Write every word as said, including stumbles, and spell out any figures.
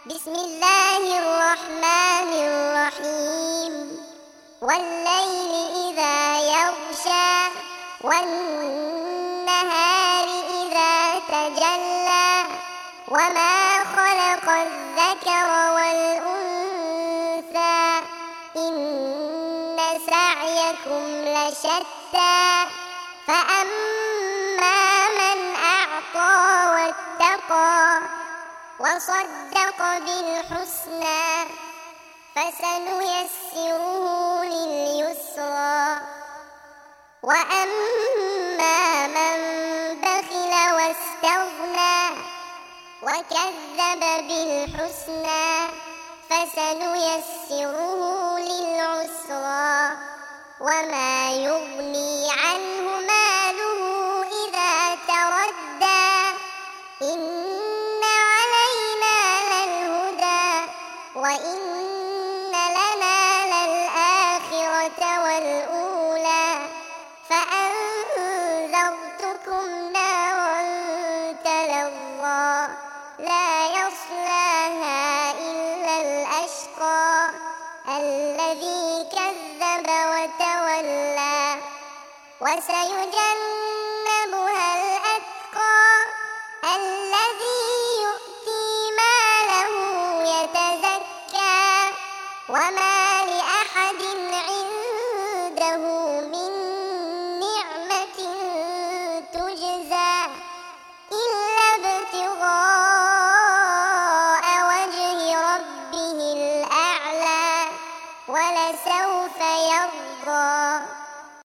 بسم الله الرحمن الرحيم والليل إذا يغشى والنهار إذا تجلى وما خلق الذكر والأنثى إن سعيكم لشتى فأما من أعطى واتقى وصدق بالحسنى فسنيسره لليسرى وأما من بخل واستغنى وكذب بالحسنى فسنيسره للعسرى وما يغني عنه ماله إذا تردى إن وإن لنا للآخرة والأولى فأنذرتكم نارا تلظى لا يصلاها إلا الأشقى الذي كذب وتولى وسيجنبها